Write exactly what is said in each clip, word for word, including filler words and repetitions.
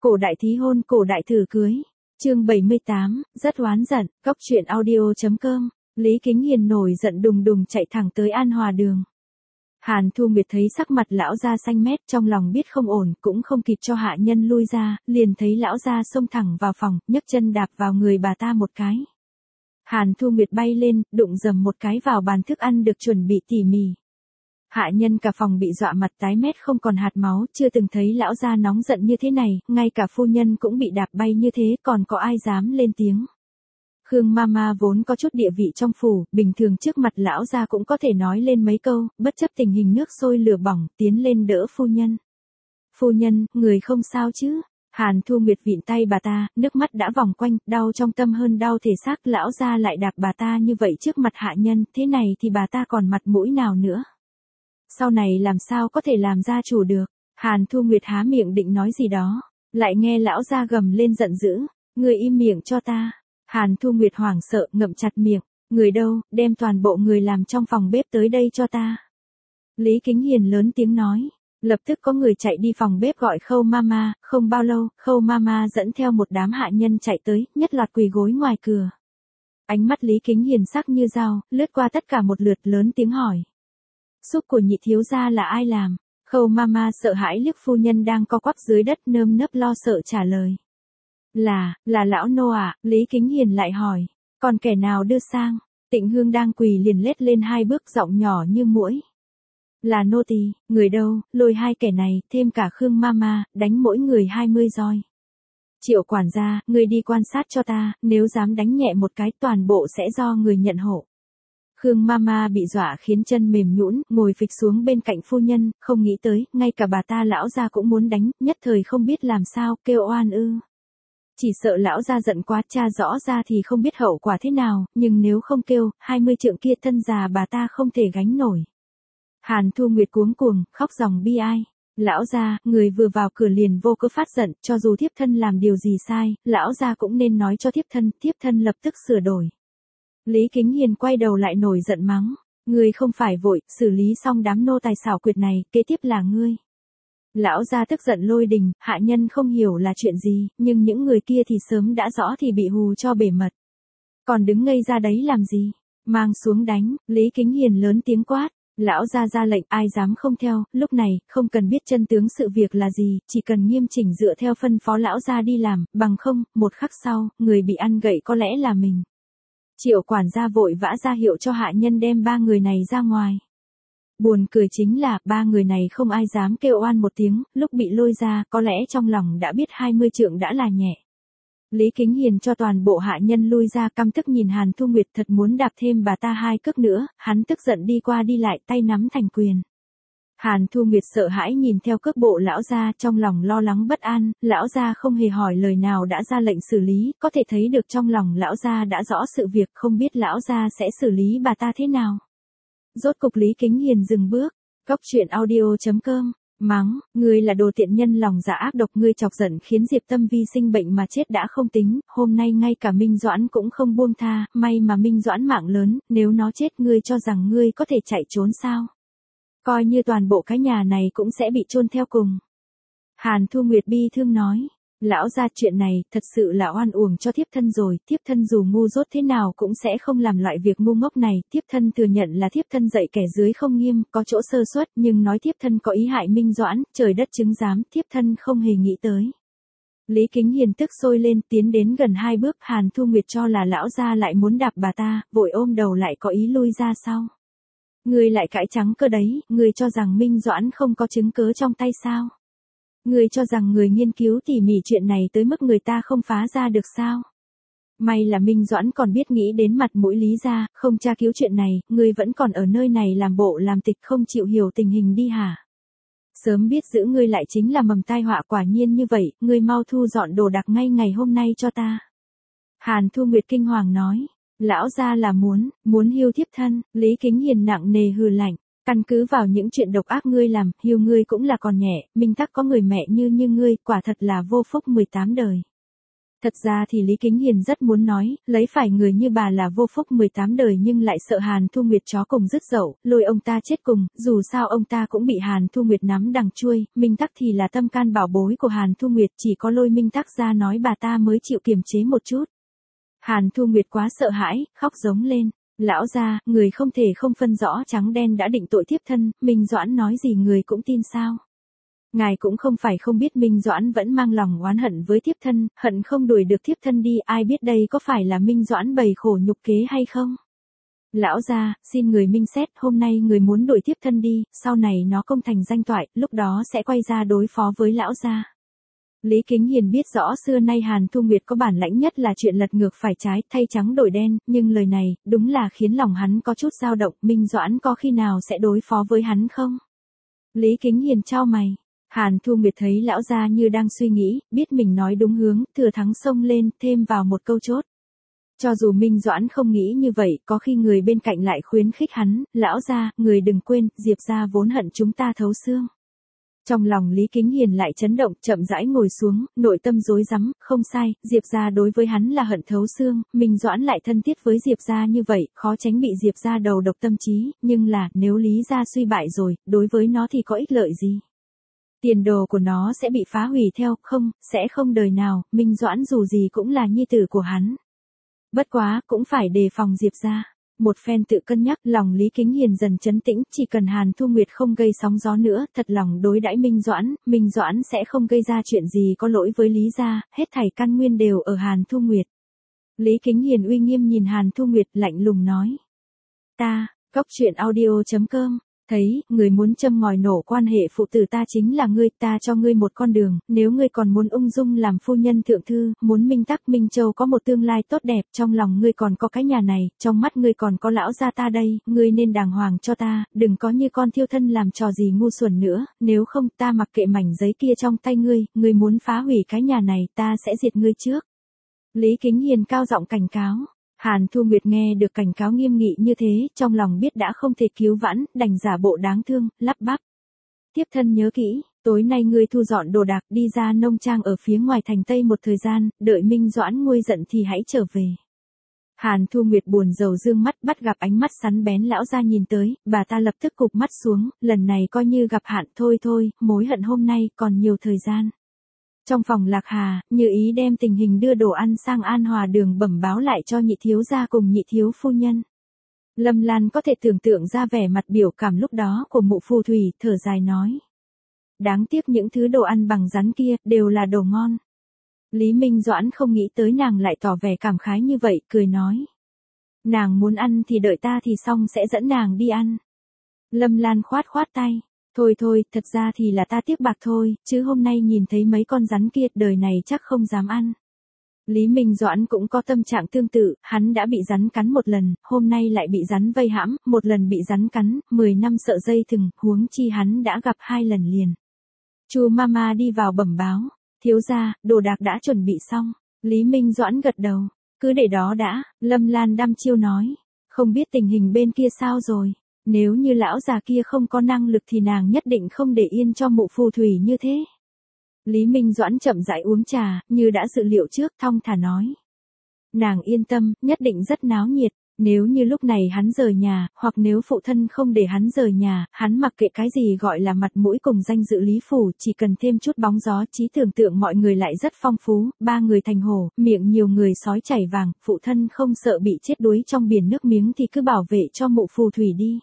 Cổ đại thí hôn, cổ đại thử cưới. Chương bảy mươi tám, rất oán giận, góc truyện audio.com. Lý Kính Hiền nổi giận đùng đùng chạy thẳng tới An Hòa đường. Hàn Thu Nguyệt thấy sắc mặt lão gia xanh mét, trong lòng biết không ổn, cũng không kịp cho hạ nhân lui ra, liền thấy lão gia xông thẳng vào phòng, nhấc chân đạp vào người bà ta một cái. Hàn Thu Nguyệt bay lên, đụng dầm một cái vào bàn thức ăn được chuẩn bị tỉ mỉ. Hạ nhân cả phòng bị dọa mặt tái mét không còn hạt máu, chưa từng thấy lão gia nóng giận như thế này, ngay cả phu nhân cũng bị đạp bay như thế, còn có ai dám lên tiếng. Khương Mama vốn có chút địa vị trong phủ, bình thường trước mặt lão gia cũng có thể nói lên mấy câu, bất chấp tình hình nước sôi lửa bỏng, tiến lên đỡ phu nhân. Phu nhân, người không sao chứ? Hàn Thu Nguyệt vịn tay bà ta, nước mắt đã vòng quanh, đau trong tâm hơn đau thể xác, lão gia lại đạp bà ta như vậy trước mặt hạ nhân, thế này thì bà ta còn mặt mũi nào nữa? Sau này làm sao có thể làm gia chủ được? Hàn Thu Nguyệt há miệng định nói gì đó, lại nghe lão gia gầm lên giận dữ, người im miệng cho ta. Hàn Thu Nguyệt hoảng sợ ngậm chặt miệng, người đâu, đem toàn bộ người làm trong phòng bếp tới đây cho ta. Lý Kính Hiền lớn tiếng nói, lập tức có người chạy đi phòng bếp gọi Khâu Mama, không bao lâu, Khâu Mama dẫn theo một đám hạ nhân chạy tới, nhất loạt quỳ gối ngoài cửa. Ánh mắt Lý Kính Hiền sắc như dao, lướt qua tất cả một lượt lớn tiếng hỏi. Súp của nhị thiếu gia là ai làm? Khâu Mama sợ hãi liếc phu nhân đang co quắp dưới đất nơm nớp lo sợ trả lời. Là, là lão nô à, Lý Kính Hiền lại hỏi, còn kẻ nào đưa sang? Tịnh Hương đang quỳ liền lết lên hai bước giọng nhỏ như muỗi. Là nô tỳ, người đâu, lôi hai kẻ này, thêm cả Khương Mama, đánh mỗi người hai mươi roi. Triệu quản gia, người đi quan sát cho ta, nếu dám đánh nhẹ một cái toàn bộ sẽ do người nhận hộ. Khương Mama bị dọa khiến chân mềm nhũn, ngồi phịch xuống bên cạnh phu nhân, không nghĩ tới, ngay cả bà ta lão gia cũng muốn đánh, nhất thời không biết làm sao, kêu oan ư. Chỉ sợ lão gia giận quá, cha rõ ra thì không biết hậu quả thế nào, nhưng nếu không kêu, hai mươi trượng kia thân già bà ta không thể gánh nổi. Hàn Thu Nguyệt cuống cuồng, khóc ròng bi ai. Lão gia, người vừa vào cửa liền vô cớ phát giận, cho dù thiếp thân làm điều gì sai, lão gia cũng nên nói cho thiếp thân, thiếp thân lập tức sửa đổi. Lý Kính Hiền quay đầu lại nổi giận mắng, ngươi không phải vội, xử lý xong đám nô tài xảo quyệt này, kế tiếp là ngươi. Lão gia tức giận lôi đình, hạ nhân không hiểu là chuyện gì, nhưng những người kia thì sớm đã rõ thì bị hù cho bể mật. Còn đứng ngây ra đấy làm gì? Mang xuống đánh, Lý Kính Hiền lớn tiếng quát. Lão gia ra lệnh, ai dám không theo, lúc này, không cần biết chân tướng sự việc là gì, chỉ cần nghiêm chỉnh dựa theo phân phó lão gia đi làm, bằng không, một khắc sau, người bị ăn gậy có lẽ là mình. Triệu quản gia vội vã ra hiệu cho hạ nhân đem ba người này ra ngoài. Buồn cười chính là, ba người này không ai dám kêu oan một tiếng, lúc bị lôi ra, có lẽ trong lòng đã biết hai mươi trượng đã là nhẹ. Lý Kính Hiền cho toàn bộ hạ nhân lui ra, căm tức nhìn Hàn Thu Nguyệt thật muốn đạp thêm bà ta hai cước nữa, hắn tức giận đi qua đi lại, tay nắm thành quyền. Hàn Thu Nguyệt sợ hãi nhìn theo cước bộ lão gia, trong lòng lo lắng bất an, lão gia không hề hỏi lời nào đã ra lệnh xử lý, có thể thấy được trong lòng lão gia đã rõ sự việc, không biết lão gia sẽ xử lý bà ta thế nào. Rốt cục Lý Kính Hiền dừng bước, góc truyện audio.com, mắng, ngươi là đồ tiện nhân lòng dạ ác độc, ngươi chọc giận khiến Diệp Tâm Vi sinh bệnh mà chết đã không tính, hôm nay ngay cả Minh Doãn cũng không buông tha, may mà Minh Doãn mạng lớn, nếu nó chết ngươi cho rằng ngươi có thể chạy trốn sao? Coi như toàn bộ cái nhà này cũng sẽ bị chôn theo cùng. Hàn Thu Nguyệt bi thương nói, lão gia chuyện này, thật sự là oan uổng cho thiếp thân rồi, thiếp thân dù ngu dốt thế nào cũng sẽ không làm loại việc ngu ngốc này, thiếp thân thừa nhận là thiếp thân dạy kẻ dưới không nghiêm, có chỗ sơ suất, nhưng nói thiếp thân có ý hại Minh Doãn, trời đất chứng giám, thiếp thân không hề nghĩ tới. Lý Kính Hiền tức sôi lên, tiến đến gần hai bước, Hàn Thu Nguyệt cho là lão gia lại muốn đạp bà ta, vội ôm đầu lại có ý lui ra sau. Ngươi lại cãi trắng cơ đấy, ngươi cho rằng Minh Doãn không có chứng cớ trong tay sao? Ngươi cho rằng người nghiên cứu tỉ mỉ chuyện này tới mức người ta không phá ra được sao? May là Minh Doãn còn biết nghĩ đến mặt mũi Lý gia, không tra cứu chuyện này, ngươi vẫn còn ở nơi này làm bộ làm tịch không chịu hiểu tình hình đi hả? Sớm biết giữ ngươi lại chính là mầm tai họa, quả nhiên như vậy, ngươi mau thu dọn đồ đạc ngay ngày hôm nay cho ta. Hàn Thu Nguyệt kinh hoàng nói. Lão gia là muốn, muốn hiu thiếp thân, Lý Kính Hiền nặng nề hừ lạnh, căn cứ vào những chuyện độc ác ngươi làm, hiu ngươi cũng là còn nhẹ, Minh Tắc có người mẹ như như ngươi, quả thật là vô phúc mười tám đời. Thật ra thì Lý Kính Hiền rất muốn nói, lấy phải người như bà là vô phúc mười tám đời nhưng lại sợ Hàn Thu Nguyệt chó cùng dứt dậu, lôi ông ta chết cùng, dù sao ông ta cũng bị Hàn Thu Nguyệt nắm đằng chuôi, Minh Tắc thì là tâm can bảo bối của Hàn Thu Nguyệt, chỉ có lôi Minh Tắc ra nói bà ta mới chịu kiềm chế một chút. Hàn Thu Nguyệt quá sợ hãi, khóc giống lên. Lão gia, người không thể không phân rõ trắng đen đã định tội thiếp thân, Minh Doãn nói gì người cũng tin sao? Ngài cũng không phải không biết Minh Doãn vẫn mang lòng oán hận với thiếp thân, hận không đuổi được thiếp thân đi, ai biết đây có phải là Minh Doãn bày khổ nhục kế hay không? Lão gia, xin người minh xét, hôm nay người muốn đuổi thiếp thân đi, sau này nó công thành danh toại, lúc đó sẽ quay ra đối phó với lão gia. Lý Kính Hiền biết rõ xưa nay Hàn Thu Nguyệt có bản lãnh nhất là chuyện lật ngược phải trái, thay trắng đổi đen, nhưng lời này, đúng là khiến lòng hắn có chút dao động, Minh Doãn có khi nào sẽ đối phó với hắn không? Lý Kính Hiền chau mày. Hàn Thu Nguyệt thấy lão gia như đang suy nghĩ, biết mình nói đúng hướng, thừa thắng xông lên, thêm vào một câu chốt. Cho dù Minh Doãn không nghĩ như vậy, có khi người bên cạnh lại khuyến khích hắn, lão gia, người đừng quên, Diệp gia vốn hận chúng ta thấu xương. Trong lòng Lý Kính Hiền lại chấn động, chậm rãi ngồi xuống, nội tâm rối rắm, không sai, Diệp gia đối với hắn là hận thấu xương, Minh Doãn lại thân thiết với Diệp gia như vậy, khó tránh bị Diệp gia đầu độc tâm trí, nhưng là, nếu Lý gia suy bại rồi, đối với nó thì có ích lợi gì? Tiền đồ của nó sẽ bị phá hủy theo, không, sẽ không đời nào, Minh Doãn dù gì cũng là nhi tử của hắn. Bất quá, cũng phải đề phòng Diệp gia. Một phen tự cân nhắc, lòng Lý Kính Hiền dần trấn tĩnh, chỉ cần Hàn Thu Nguyệt không gây sóng gió nữa, thật lòng đối đãi Minh Doãn, Minh Doãn sẽ không gây ra chuyện gì có lỗi với Lý gia, hết thảy căn nguyên đều ở Hàn Thu Nguyệt. Lý Kính Hiền uy nghiêm nhìn Hàn Thu Nguyệt, lạnh lùng nói. Ta, Cốc Truyện Audio chấm com. Thấy, người muốn châm ngòi nổ quan hệ phụ tử ta chính là ngươi, ta cho ngươi một con đường, nếu ngươi còn muốn ung dung làm phu nhân thượng thư, muốn Minh Tắc Minh Châu có một tương lai tốt đẹp, trong lòng ngươi còn có cái nhà này, trong mắt ngươi còn có lão gia ta đây, ngươi nên đàng hoàng cho ta, đừng có như con thiêu thân làm trò gì ngu xuẩn nữa, nếu không ta mặc kệ mảnh giấy kia trong tay ngươi, ngươi muốn phá hủy cái nhà này, ta sẽ diệt ngươi trước. Lý Kính Hiền cao giọng cảnh cáo. Hàn Thu Nguyệt nghe được cảnh cáo nghiêm nghị như thế, trong lòng biết đã không thể cứu vãn, đành giả bộ đáng thương, lắp bắp. Thiếp thân nhớ kỹ, tối nay ngươi thu dọn đồ đạc đi ra nông trang ở phía ngoài thành Tây một thời gian, đợi Minh Doãn nguôi giận thì hãy trở về. Hàn Thu Nguyệt buồn rầu dương mắt bắt gặp ánh mắt sắn bén lão gia nhìn tới, bà ta lập tức cụp mắt xuống, lần này coi như gặp hạn thôi thôi, mối hận hôm nay còn nhiều thời gian. Trong phòng Lạc Hà, Như Ý đem tình hình đưa đồ ăn sang An Hòa Đường bẩm báo lại cho nhị thiếu gia cùng nhị thiếu phu nhân. Lâm Lan có thể tưởng tượng ra vẻ mặt biểu cảm lúc đó của mụ phù thủy, thở dài nói. Đáng tiếc những thứ đồ ăn bằng rắn kia, đều là đồ ngon. Lý Minh Doãn không nghĩ tới nàng lại tỏ vẻ cảm khái như vậy, cười nói. Nàng muốn ăn thì đợi ta thì xong sẽ dẫn nàng đi ăn. Lâm Lan khoát khoát tay. Thôi thôi, thật ra thì là ta tiếc bạc thôi, chứ hôm nay nhìn thấy mấy con rắn kia, đời này chắc không dám ăn. Lý Minh Doãn cũng có tâm trạng tương tự, hắn đã bị rắn cắn một lần, hôm nay lại bị rắn vây hãm, một lần bị rắn cắn, mười năm sợ dây thừng, huống chi hắn đã gặp hai lần liền. Chu Mama đi vào bẩm báo, thiếu gia, đồ đạc đã chuẩn bị xong. Lý Minh Doãn gật đầu, cứ để đó đã, Lâm Lan đăm chiêu nói, không biết tình hình bên kia sao rồi. Nếu như lão già kia không có năng lực thì nàng nhất định không để yên cho mụ phù thủy như thế. Lý Minh Doãn chậm rãi uống trà, như đã dự liệu trước, thong thả nói. Nàng yên tâm, nhất định rất náo nhiệt, nếu như lúc này hắn rời nhà, hoặc nếu phụ thân không để hắn rời nhà, hắn mặc kệ cái gì gọi là mặt mũi cùng danh dự Lý phủ, chỉ cần thêm chút bóng gió, trí tưởng tượng mọi người lại rất phong phú, ba người thành hổ, miệng nhiều người sói chảy vàng, phụ thân không sợ bị chết đuối trong biển nước miếng thì cứ bảo vệ cho mụ phù thủy đi.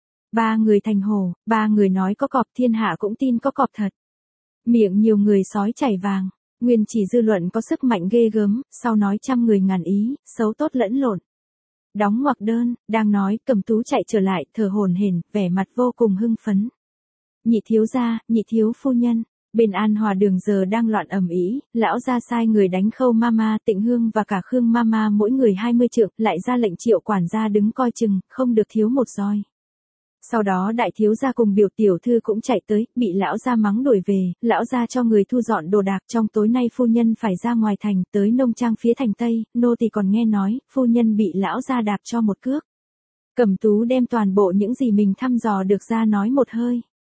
Ba người thành hổ, ba người nói có cọp, thiên hạ cũng tin có cọp thật. Miệng nhiều người sói chảy vàng, nguyên chỉ dư luận có sức mạnh ghê gớm, sau nói trăm người ngàn ý, xấu tốt lẫn lộn. Đóng ngoặc đơn, đang nói, Cẩm Tú chạy trở lại, thở hổn hển, vẻ mặt vô cùng hưng phấn. Nhị thiếu gia, nhị thiếu phu nhân, bên An Hòa Đường giờ đang loạn ầm ĩ, lão gia sai người đánh Khâu Mama, Tịnh Hương và cả Khương Mama mỗi người hai mươi trượng, lại ra lệnh triệu quản gia đứng coi chừng, không được thiếu một roi. Sau đó đại thiếu gia cùng biểu tiểu thư cũng chạy tới, bị lão gia mắng đuổi về, lão gia cho người thu dọn đồ đạc, trong tối nay phu nhân phải ra ngoài thành, tới nông trang phía thành Tây, nô tỳ còn nghe nói, phu nhân bị lão gia đạp cho một cước. Cẩm Tú đem toàn bộ những gì mình thăm dò được ra nói một hơi.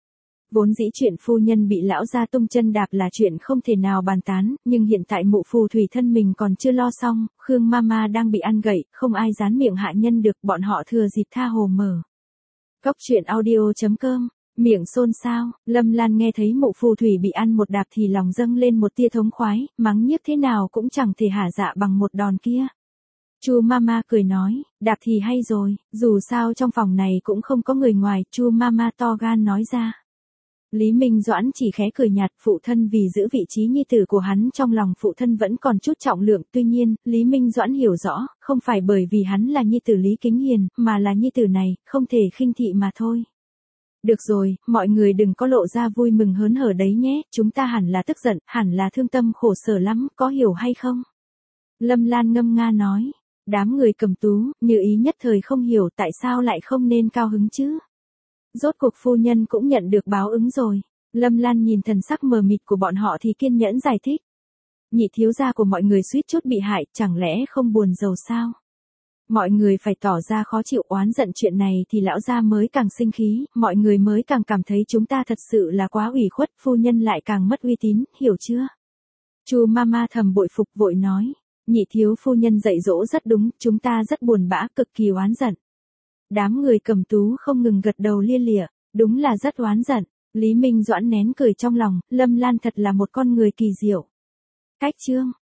Vốn dĩ chuyện phu nhân bị lão gia tung chân đạp là chuyện không thể nào bàn tán, nhưng hiện tại mụ phù thủy thân mình còn chưa lo xong, Khương Mama đang bị ăn gậy, không ai dán miệng hạ nhân được, bọn họ thừa dịp tha hồ mở. Cốc truyện audio chấm com, miệng xôn xao, Lâm Lan nghe thấy mụ phù thủy bị ăn một đạp thì lòng dâng lên một tia thống khoái, mắng nhiếc thế nào cũng chẳng thể hả dạ bằng một đòn kia. Chu Mama cười nói, đạp thì hay rồi, dù sao trong phòng này cũng không có người ngoài, Chu Mama to gan nói ra. Lý Minh Doãn chỉ khẽ cười nhạt, phụ thân vì giữ vị trí nhi tử của hắn trong lòng phụ thân vẫn còn chút trọng lượng, tuy nhiên, Lý Minh Doãn hiểu rõ, không phải bởi vì hắn là nhi tử Lý Kính Hiền, mà là nhi tử này, không thể khinh thị mà thôi. Được rồi, mọi người đừng có lộ ra vui mừng hớn hở đấy nhé, chúng ta hẳn là tức giận, hẳn là thương tâm khổ sở lắm, có hiểu hay không? Lâm Lan ngâm nga nói, đám người cầm tú, như ý nhất thời không hiểu tại sao lại không nên cao hứng chứ. Rốt cuộc phu nhân cũng nhận được báo ứng rồi. Lâm Lan nhìn thần sắc mờ mịt của bọn họ thì kiên nhẫn giải thích. Nhị thiếu gia của mọi người suýt chút bị hại, chẳng lẽ không buồn rầu sao? Mọi người phải tỏ ra khó chịu oán giận chuyện này thì lão gia mới càng sinh khí, mọi người mới càng cảm thấy chúng ta thật sự là quá ủy khuất, phu nhân lại càng mất uy tín, hiểu chưa? Chu Mama thầm bội phục vội nói, nhị thiếu phu nhân dạy dỗ rất đúng, chúng ta rất buồn bã, cực kỳ oán giận. Đám người cầm tú không ngừng gật đầu lia lịa, đúng là rất oán giận. Lý Minh Doãn nén cười trong lòng, Lâm Lan thật là một con người kỳ diệu. Cách chương